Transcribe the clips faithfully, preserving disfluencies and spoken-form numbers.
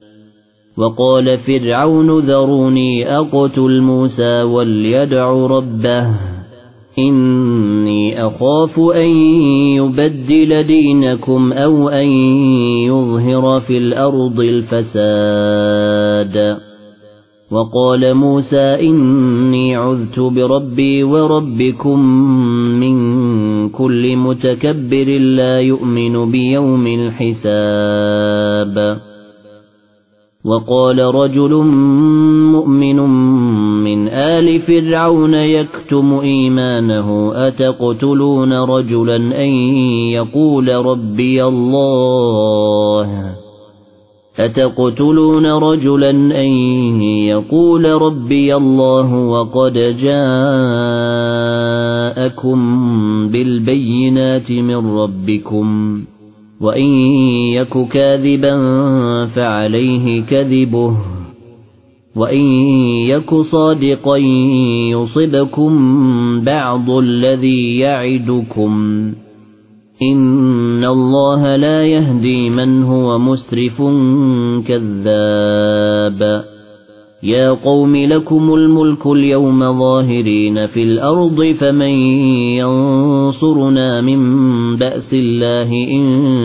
وقال فرعون ذروني أقتل موسى وليدع ربه إني أخاف أن يبدل دينكم أو أن يظهر في الأرض الفساد. وقال موسى إني عذت بربي وربكم من كل متكبر لا يؤمن بيوم الحساب. وقال رجل مؤمن من آل فرعون يكتم إيمانه أتقتلون رجلا أن يقول ربي الله أتقتلون رجلا أن يقول ربي الله وقد جاءكم بالبينات من ربكم وإن يك كاذبا فعليه كذبه وإن يك صادقا يصبكم بعض الذي يعدكم إن الله لا يهدي من هو مسرف كذاب. يا قوم لكم الملك اليوم ظاهرين في الأرض فمن ينصرنا من بأس الله إن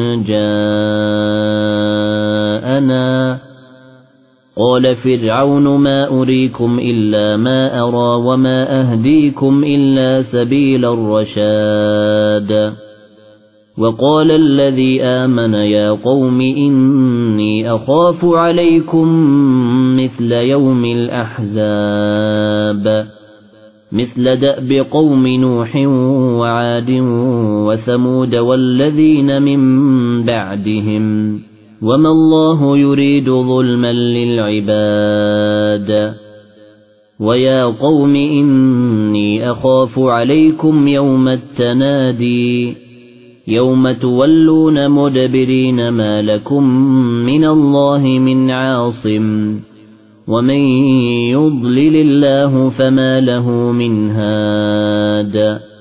جاءنا. قال فرعون ما أريكم إلا ما أرى وما أهديكم إلا سبيل الرشاد. وقال الذي آمن يا قوم إني أخاف عليكم مثل يوم الأحزاب مثل دأب قوم نوح وعاد وثمود والذين من بعدهم وما الله يريد ظلما للعباد. ويا قوم إني أخاف عليكم يوم التنادي يوم تولون مدبرين ما لكم من الله من عاصم ومن يضلل الله فما له من هاد.